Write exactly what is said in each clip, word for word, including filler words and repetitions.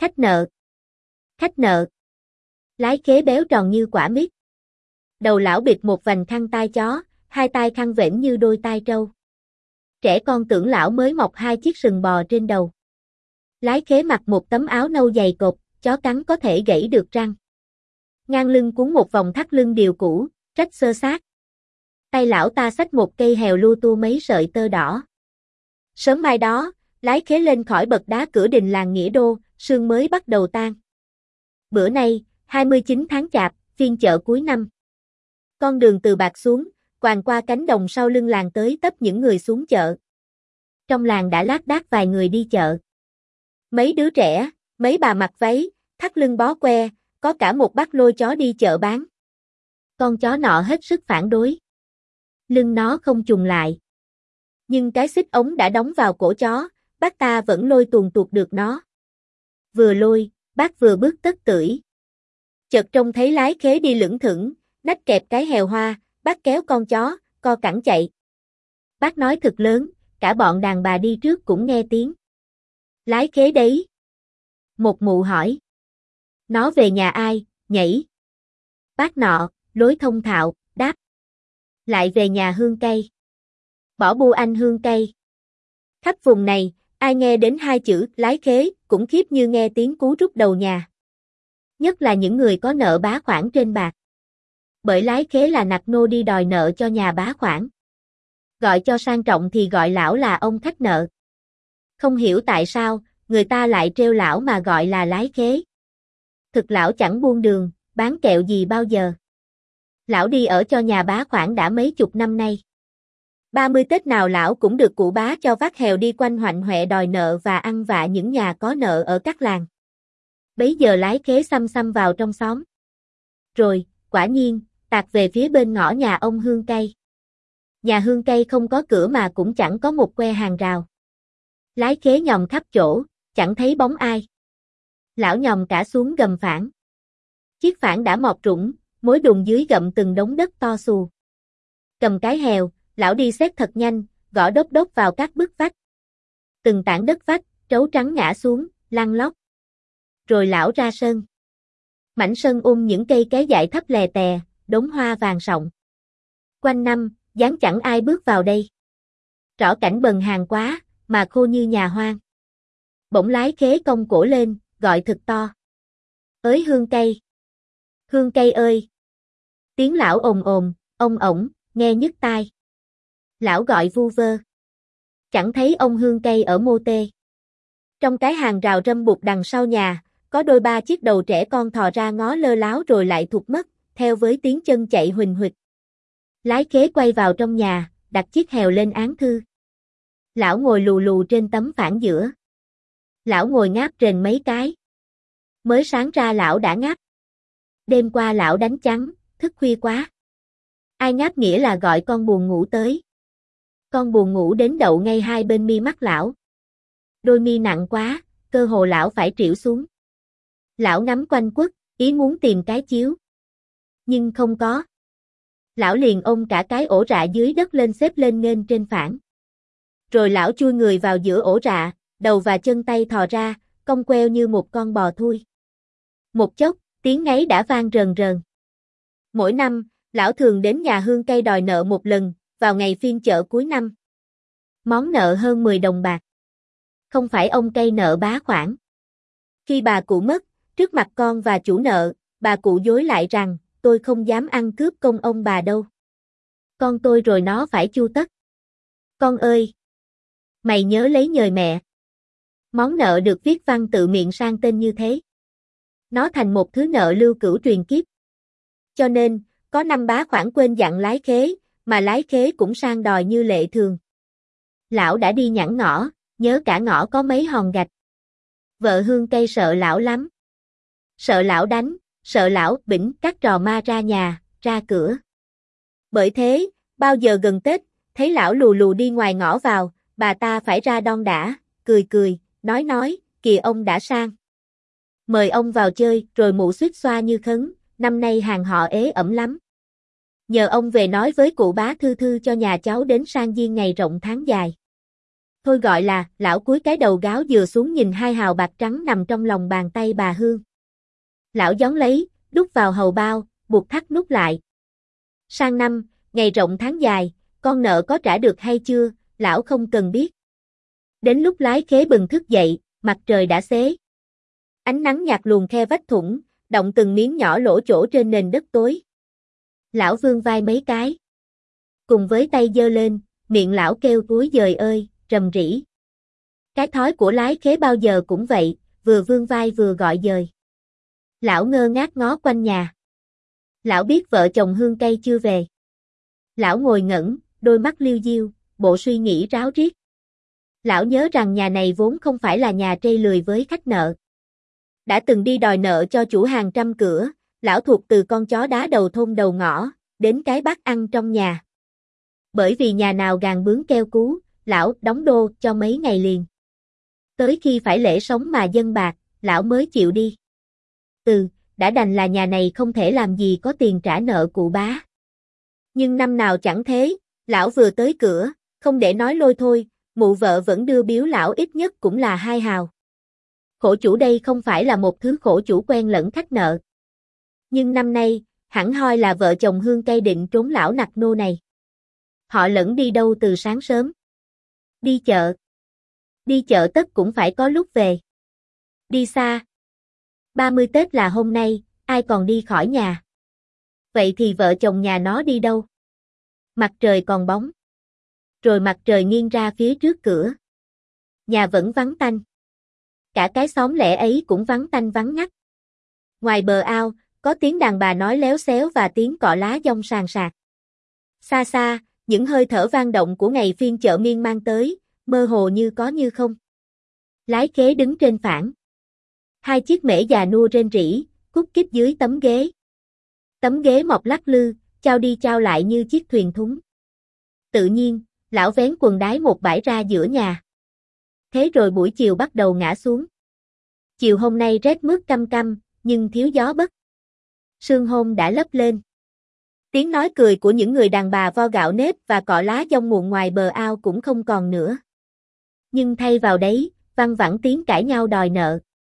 Khách nợ. Khách nợ. Lái khế béo tròn như quả mít. Đầu lão bịt một vành khăn tai chó, hai tai khăn vểnh như đôi tai trâu. Trẻ con tưởng lão mới mọc hai chiếc sừng bò trên đầu. Lái khế mặc một tấm áo nâu dày cộp, chó cắn có thể gãy được răng. Ngang lưng cuốn một vòng thắt lưng điều cũ, rách xơ xác. Tay lão ta xách một cây hèo lu tu mấy sợi tơ đỏ. Sớm mai đó, lái khế lên khỏi bậc đá cửa đình làng Nghĩa Đô, sương mới bắt đầu tan. Bữa nay, hai mươi chín tháng Chạp, phiên chợ cuối năm. Con đường từ Bạc xuống, quàng qua cánh đồng sau lưng làng tới tấp những người xuống chợ. Trong làng đã lác đác vài người đi chợ. Mấy đứa trẻ, mấy bà mặc váy, thắt lưng bó que, có cả một bác lôi chó đi chợ bán. Con chó nọ hết sức phản đối. Lưng nó không chùng lại. Nhưng cái xích ống đã đóng vào cổ chó, bác ta vẫn lôi tuồn tuột được nó. Vừa lôi, bác vừa bước tất tưởi. Chợt trông thấy lái khế đi lững thững, nách kẹp cái hèo hoa, bác kéo con chó, co cẳng chạy. Bác nói thật lớn, cả bọn đàn bà đi trước cũng nghe tiếng. Lái khế đấy. Một mụ hỏi. Nó về nhà ai, nhảy. Bác nọ, lối thông thạo, đáp. Lại về nhà Hương Cây. Bỏ bu anh Hương Cây. Khắp vùng này, ai nghe đến hai chữ lái khế cũng khiếp như nghe tiếng cú rút đầu nhà. Nhất là những người có nợ bá khoản trên bạc. Bởi lái khế là nặc nô đi đòi nợ cho nhà bá khoản. Gọi cho sang trọng thì gọi lão là ông khách nợ. Không hiểu tại sao, người ta lại trêu lão mà gọi là lái khế. Thực lão chẳng buôn đường, bán kẹo gì bao giờ. Lão đi ở cho nhà bá khoản đã mấy chục năm nay. ba mươi Tết nào lão cũng được cụ bá cho vác hèo đi quanh hoạnh hoẹ đòi nợ và ăn vạ những nhà có nợ ở các làng. Bấy giờ lái khế xăm xăm vào trong xóm. Rồi, quả nhiên, tạt về phía bên ngõ nhà ông Hương Cây. Nhà Hương Cây không có cửa mà cũng chẳng có một que hàng rào. Lái khế nhòm khắp chỗ, chẳng thấy bóng ai. Lão nhòm cả xuống gầm phản. Chiếc phản đã mọt rũng, mối đùng dưới gậm từng đống đất to xù. Cầm cái hèo, lão đi xét thật nhanh, gõ đốc đốc vào các bức vách. Từng tảng đất vách, trấu trắng ngã xuống, lăn lóc. Rồi lão ra sân. Mảnh sân um những cây ké dại thấp lè tè, đống hoa vàng sọng. Quanh năm, dáng chẳng ai bước vào đây. Rõ cảnh bần hàng quá, mà khô như nhà hoang. Bỗng lái khế cong cổ lên, gọi thật to. Ới Hương Cây! Hương Cây ơi! Tiếng lão ồn ồn, ông ổng, nghe nhức tai. Lão gọi vu vơ. Chẳng thấy ông Hương Cây ở mô tê. Trong cái hàng rào râm bụt đằng sau nhà, có đôi ba chiếc đầu trẻ con thò ra ngó lơ láo rồi lại thụt mất, theo với tiếng chân chạy huỳnh huỵch. Lái khế quay vào trong nhà, đặt chiếc hèo lên án thư. Lão ngồi lù lù trên tấm phản giữa. Lão ngồi ngáp rền mấy cái. Mới sáng ra lão đã ngáp. Đêm qua lão đánh trắng, thức khuya quá. Ai ngáp nghĩa là gọi con buồn ngủ tới. Con buồn ngủ đến đậu ngay hai bên mi mắt lão. Đôi mi nặng quá, cơ hồ lão phải trĩu xuống. Lão ngắm quanh quất, ý muốn tìm cái chiếu. Nhưng không có. Lão liền ôm cả cái ổ rạ dưới đất lên xếp lên nghênh trên phản. Rồi lão chui người vào giữa ổ rạ, đầu và chân tay thò ra, cong queo như một con bò thui. Một chốc, tiếng ngáy đã vang rờn rờn. Mỗi năm, lão thường đến nhà Hương Cây đòi nợ một lần, vào ngày phiên chợ cuối năm. Món nợ hơn mười đồng bạc. Không phải ông Cây nợ bá khoản. Khi bà cụ mất, trước mặt con và chủ nợ, bà cụ dối lại rằng, tôi không dám ăn cướp công ông bà đâu. Con tôi rồi nó phải chu tất. Con ơi! Mày nhớ lấy nhời mẹ. Món nợ được viết văn tự miệng sang tên như thế. Nó thành một thứ nợ lưu cửu truyền kiếp. Cho nên, có năm bá khoản quên dặn lái khế, mà lái khế cũng sang đòi như lệ thường. Lão đã đi nhẵn ngõ, nhớ cả ngõ có mấy hòn gạch. Vợ Hương Cây sợ lão lắm. Sợ lão đánh, sợ lão bỉnh các trò ma ra nhà, ra cửa. Bởi thế, bao giờ gần Tết, thấy lão lù lù đi ngoài ngõ vào, bà ta phải ra đon đả, cười cười, nói nói, kìa ông đã sang. Mời ông vào chơi, rồi mụ suýt xoa như khấn, năm nay hàng họ ế ẩm lắm. Nhờ ông về nói với cụ bá Thư Thư cho nhà cháu đến sang Diên ngày rộng tháng dài. Thôi gọi là, lão cúi cái đầu gáo dừa xuống nhìn hai hào bạc trắng nằm trong lòng bàn tay bà Hương. Lão gión lấy, đút vào hầu bao, buộc thắt nút lại. Sang năm, ngày rộng tháng dài, con nợ có trả được hay chưa, lão không cần biết. Đến lúc lái khế bừng thức dậy, mặt trời đã xế. Ánh nắng nhạt luồn khe vách thủng, động từng miếng nhỏ lỗ chỗ trên nền đất tối. Lão vươn vai mấy cái. Cùng với tay giơ lên, miệng lão kêu túi dời ơi, rầm rĩ. Cái thói của lái khế bao giờ cũng vậy, vừa vươn vai vừa gọi dời. Lão ngơ ngác ngó quanh nhà. Lão biết vợ chồng Hương Cây chưa về. Lão ngồi ngẩn, đôi mắt liêu diêu, bộ suy nghĩ ráo riết. Lão nhớ rằng nhà này vốn không phải là nhà trây lười với khách nợ. Đã từng đi đòi nợ cho chủ hàng trăm cửa, lão thuộc từ con chó đá đầu thôn đầu ngõ, đến cái bát ăn trong nhà. Bởi vì nhà nào gàn bướng keo cú, lão đóng đô cho mấy ngày liền. Tới khi phải lễ sống mà dân bạc, lão mới chịu đi. Ừ, đã đành là nhà này không thể làm gì có tiền trả nợ cụ bá. Nhưng năm nào chẳng thế, lão vừa tới cửa, không để nói lôi thôi, mụ vợ vẫn đưa biếu lão ít nhất cũng là hai hào. Khổ chủ đây không phải là một thứ khổ chủ quen lẫn khách nợ. Nhưng năm nay, hẳn hoi là vợ chồng Hương Cây định trốn lão nặc nô này. Họ lẫn đi đâu từ sáng sớm. Đi chợ. Đi chợ tất cũng phải có lúc về. Đi xa. ba mươi Tết là hôm nay, ai còn đi khỏi nhà. Vậy thì vợ chồng nhà nó đi đâu? Mặt trời còn bóng. Rồi mặt trời nghiêng ra phía trước cửa. Nhà vẫn vắng tanh. Cả cái xóm lẻ ấy cũng vắng tanh vắng ngắt. Ngoài bờ ao, có tiếng đàn bà nói léo xéo và tiếng cọ lá dong sàn sạc. Xa xa, những hơi thở vang động của ngày phiên chợ miên mang tới, mơ hồ như có như không. Lái khế đứng trên phản. Hai chiếc mễ già nua rên rỉ, cút kít dưới tấm ghế. Tấm ghế mọc lắc lư, chao đi chao lại như chiếc thuyền thúng. Tự nhiên, lão vén quần đái một bãi ra giữa nhà. Thế rồi buổi chiều bắt đầu ngã xuống. Chiều hôm nay rét mướt căm căm, nhưng thiếu gió bất. Sương hôm đã lấp lên. Tiếng nói cười của những người đàn bà vo gạo nếp và cọ lá dong muộn ngoài bờ ao cũng không còn nữa. Nhưng thay vào đấy, văng vẳng tiếng cãi nhau đòi nợ.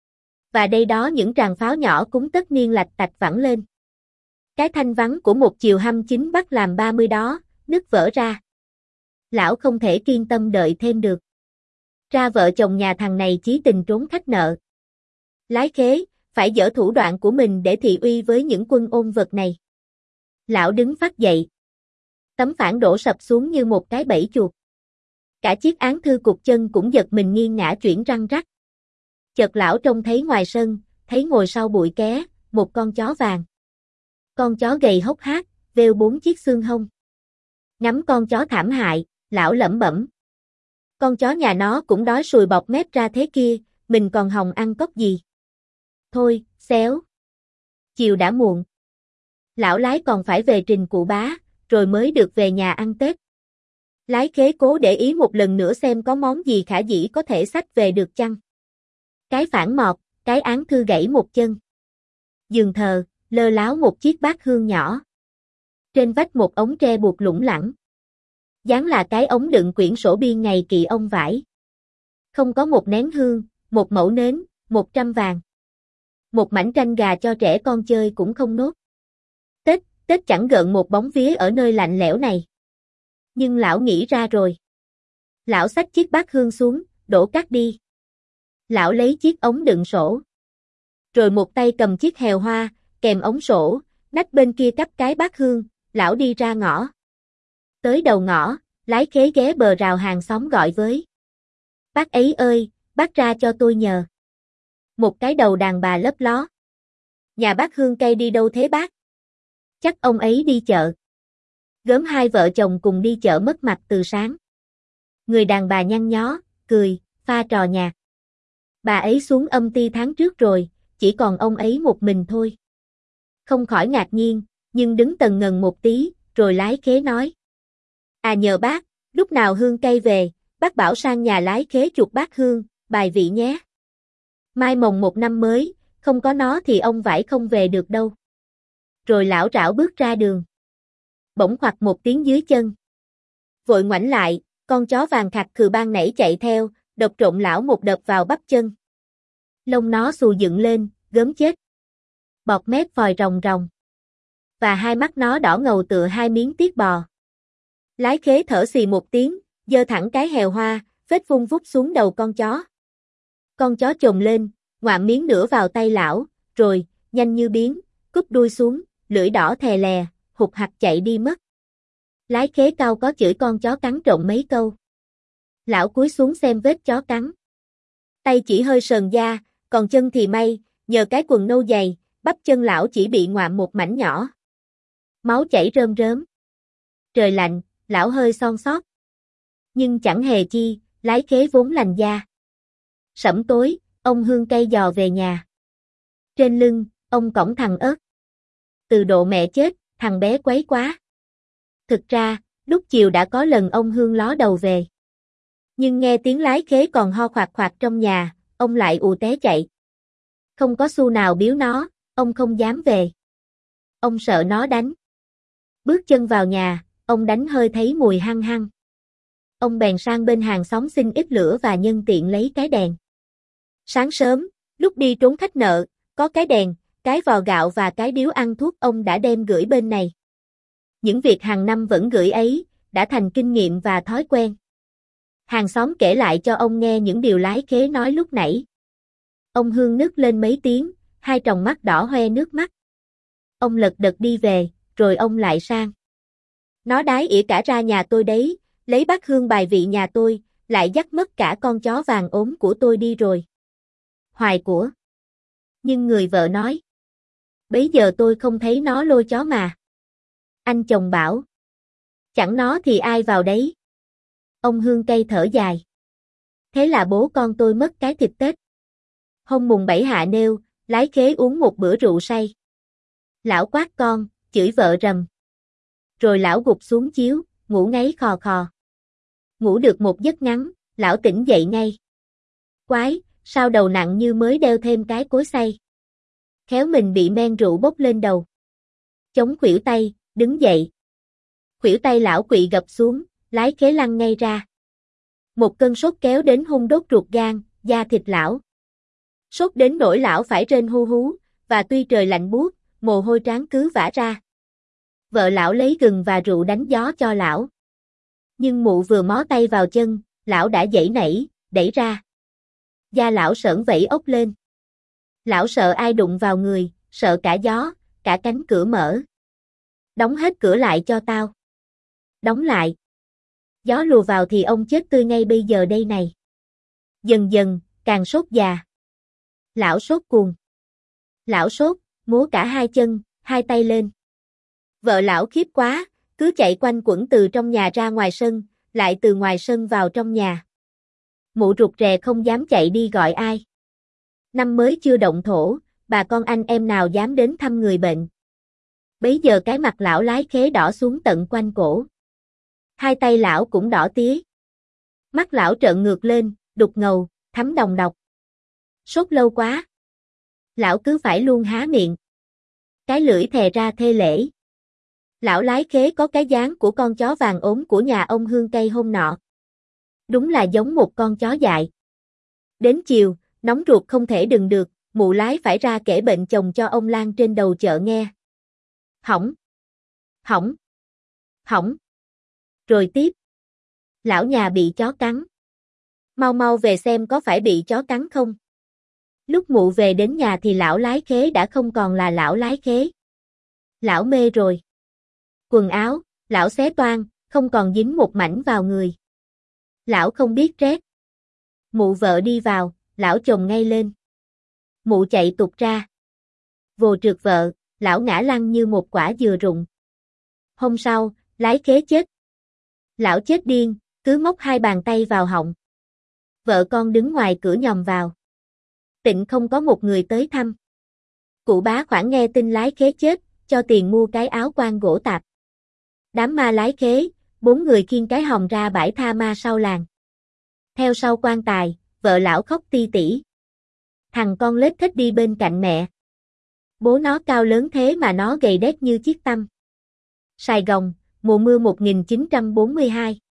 Và đây đó những tràng pháo nhỏ cúng tất niên lạch tạch vẳng lên. Cái thanh vắng của một chiều hăm chín bắt làm ba mươi đó, nứt vỡ ra. Lão không thể kiên tâm đợi thêm được. Ra vợ chồng nhà thằng này chí tình trốn khách nợ. Lái khế, phải dở thủ đoạn của mình để thị uy với những quân ôn vật này. Lão đứng phát dậy. Tấm phản đổ sập xuống như một cái bẫy chuột. Cả chiếc án thư cục chân cũng giật mình nghiêng ngã chuyển răng rắc. Chợt lão trông thấy ngoài sân, thấy ngồi sau bụi ké, một con chó vàng. Con chó gầy hốc hác, vêu bốn chiếc xương hông. Ngắm con chó thảm hại, lão lẩm bẩm. Con chó nhà nó cũng đói sùi bọt mép ra thế kia, mình còn hòng ăn cóc gì. Thôi, xéo. Chiều đã muộn. Lão lái còn phải về trình cụ bá, rồi mới được về nhà ăn Tết. Lái khế cố để ý một lần nữa xem có món gì khả dĩ có thể xách về được chăng. Cái phản mọt, cái án thư gãy một chân. Giường thờ, lơ láo một chiếc bát hương nhỏ. Trên vách một ống tre buộc lủng lẳng. Dán là cái ống đựng quyển sổ biên ngày kỳ ông vải. Không có một nén hương, một mẩu nến, một trăm vàng. Một mảnh tranh gà cho trẻ con chơi cũng không nốt. Tết, Tết chẳng gợn một bóng vía ở nơi lạnh lẽo này. Nhưng lão nghĩ ra rồi. Lão xách chiếc bát hương xuống, đổ cát đi. Lão lấy chiếc ống đựng sổ. Rồi một tay cầm chiếc hèo hoa, kèm ống sổ, nách bên kia cắp cái bát hương, lão đi ra ngõ. Tới đầu ngõ, lái khế ghé bờ rào hàng xóm gọi với. Bác ấy ơi, bác ra cho tôi nhờ. Một cái đầu đàn bà lấp ló. Nhà bác Hương Cây đi đâu thế bác? Chắc ông ấy đi chợ. Gớm hai vợ chồng cùng đi chợ mất mặt từ sáng. Người đàn bà nhăn nhó, cười, pha trò nhạc. Bà ấy xuống âm ty tháng trước rồi, chỉ còn ông ấy một mình thôi. Không khỏi ngạc nhiên, nhưng đứng tần ngần một tí, rồi lái khế nói. À nhờ bác, lúc nào Hương Cây về, bác bảo sang nhà lái khế chuột bát hương, bài vị nhé. Mai mồng một năm mới, không có nó thì ông vải không về được đâu. Rồi lão trảo bước ra đường. Bỗng khoặt một tiếng dưới chân. Vội ngoảnh lại, con chó vàng khạc khừ ban nãy chạy theo, độc trộn lão một đợt vào bắp chân. Lông nó xù dựng lên, gớm chết. Bọt mép vòi ròng ròng. Và hai mắt nó đỏ ngầu tựa hai miếng tiết bò. Lái khế thở xì một tiếng, giơ thẳng cái hèo hoa, vết vung vút xuống đầu con chó. Con chó chồm lên, ngoạm miếng nữa vào tay lão, rồi, nhanh như biến, cúp đuôi xuống, lưỡi đỏ thè lè, hụt hặc chạy đi mất. Lái khế cao có chửi con chó cắn trộn mấy câu. Lão cúi xuống xem vết chó cắn. Tay chỉ hơi sờn da, còn chân thì may, nhờ cái quần nâu dày, bắp chân lão chỉ bị ngoạm một mảnh nhỏ. Máu chảy rơm rớm. Trời lạnh, lão hơi son sót. Nhưng chẳng hề chi, lái khế vốn lành da. Sẫm tối, ông hương cây giò về nhà. Trên lưng, ông cõng thằng ớt. Từ độ mẹ chết, thằng bé quấy quá. Thực ra, lúc chiều đã có lần ông hương ló đầu về. Nhưng nghe tiếng lái khế còn ho khoạc khoạc trong nhà, ông lại ù té chạy. Không có xu nào biếu nó, ông không dám về. Ông sợ nó đánh. Bước chân vào nhà, ông đánh hơi thấy mùi hăng hăng. Ông bèn sang bên hàng xóm xin ít lửa và nhân tiện lấy cái đèn. Sáng sớm, lúc đi trốn khách nợ, có cái đèn, cái vò gạo và cái điếu ăn thuốc ông đã đem gửi bên này. Những việc hàng năm vẫn gửi ấy, đã thành kinh nghiệm và thói quen. Hàng xóm kể lại cho ông nghe những điều lái khế nói lúc nãy. Ông hương nức lên mấy tiếng, hai tròng mắt đỏ hoe nước mắt. Ông lật đật đi về, rồi ông lại sang. Nó đái ỉa cả ra nhà tôi đấy, lấy bát hương bài vị nhà tôi, lại dắt mất cả con chó vàng ốm của tôi đi rồi. Hoài của. Nhưng người vợ nói. Bấy giờ tôi không thấy nó lôi chó mà. Anh chồng bảo. Chẳng nó thì ai vào đấy. Ông hương cây thở dài. Thế là bố con tôi mất cái thịt Tết. Hôm mùng bảy hạ nêu, lái khế uống một bữa rượu say. Lão quát con, chửi vợ rầm. Rồi lão gục xuống chiếu, ngủ ngáy khò khò. Ngủ được một giấc ngắn, lão tỉnh dậy ngay. Quái, sao đầu nặng như mới đeo thêm cái cối xay. Khéo mình bị men rượu bốc lên đầu. Chống khuỷu tay, đứng dậy. Khuỷu tay lão quỵ gập xuống, lái khế lăn ngay ra. Một cơn sốt kéo đến hung đốt ruột gan, da thịt lão. Sốt đến nỗi lão phải rên hu hú, và tuy trời lạnh buốt, mồ hôi trán cứ vã ra. Vợ lão lấy gừng và rượu đánh gió cho lão. Nhưng mụ vừa mó tay vào chân, lão đã giãy nảy, đẩy ra. Da lão sởn vẩy ốc lên. Lão sợ ai đụng vào người, sợ cả gió, cả cánh cửa mở. Đóng hết cửa lại cho tao. Đóng lại. Gió lùa vào thì ông chết tươi ngay bây giờ đây này. Dần dần, càng sốt già. Lão sốt cuồng. Lão sốt, múa cả hai chân, hai tay lên. Vợ lão khiếp quá, cứ chạy quanh quẩn từ trong nhà ra ngoài sân, lại từ ngoài sân vào trong nhà. Mụ rụt rè không dám chạy đi gọi ai. Năm mới chưa động thổ, bà con anh em nào dám đến thăm người bệnh. Bấy giờ cái mặt lão lái khế đỏ xuống tận quanh cổ. Hai tay lão cũng đỏ tía. Mắt lão trợn ngược lên, đục ngầu, thấm đồng độc. Sốt lâu quá. Lão cứ phải luôn há miệng. Cái lưỡi thè ra thê lễ. Lão lái khế có cái dáng của con chó vàng ốm của nhà ông hương cây hôm nọ. Đúng là giống một con chó dại. Đến chiều, nóng ruột không thể đừng được, mụ lái phải ra kể bệnh chồng cho ông Lan trên đầu chợ nghe. Hỏng. Hỏng. Hỏng. Rồi tiếp. Lão nhà bị chó cắn. Mau mau về xem có phải bị chó cắn không. Lúc mụ về đến nhà thì lão lái khế đã không còn là lão lái khế. Lão mê rồi. Quần áo, lão xé toang, không còn dính một mảnh vào người. Lão không biết rét. Mụ vợ đi vào, lão chồm ngay lên. Mụ chạy tụt ra. Vồ trượt vợ, lão ngã lăn như một quả dừa rụng. Hôm sau, lái khế chết. Lão chết điên, cứ móc hai bàn tay vào họng. Vợ con đứng ngoài cửa nhòm vào. Tịnh không có một người tới thăm. Cụ bá khoảng nghe tin lái khế chết, cho tiền mua cái áo quan gỗ tạp. Đám ma lái khế, bốn người khiêng cái hòm ra bãi tha ma sau làng. Theo sau quan tài, vợ lão khóc ti tỉ. Thằng con lết thích đi bên cạnh mẹ. Bố nó cao lớn thế mà nó gầy đét như chiếc tăm. Sài Gòn, mùa mưa một nghìn chín trăm bốn mươi hai.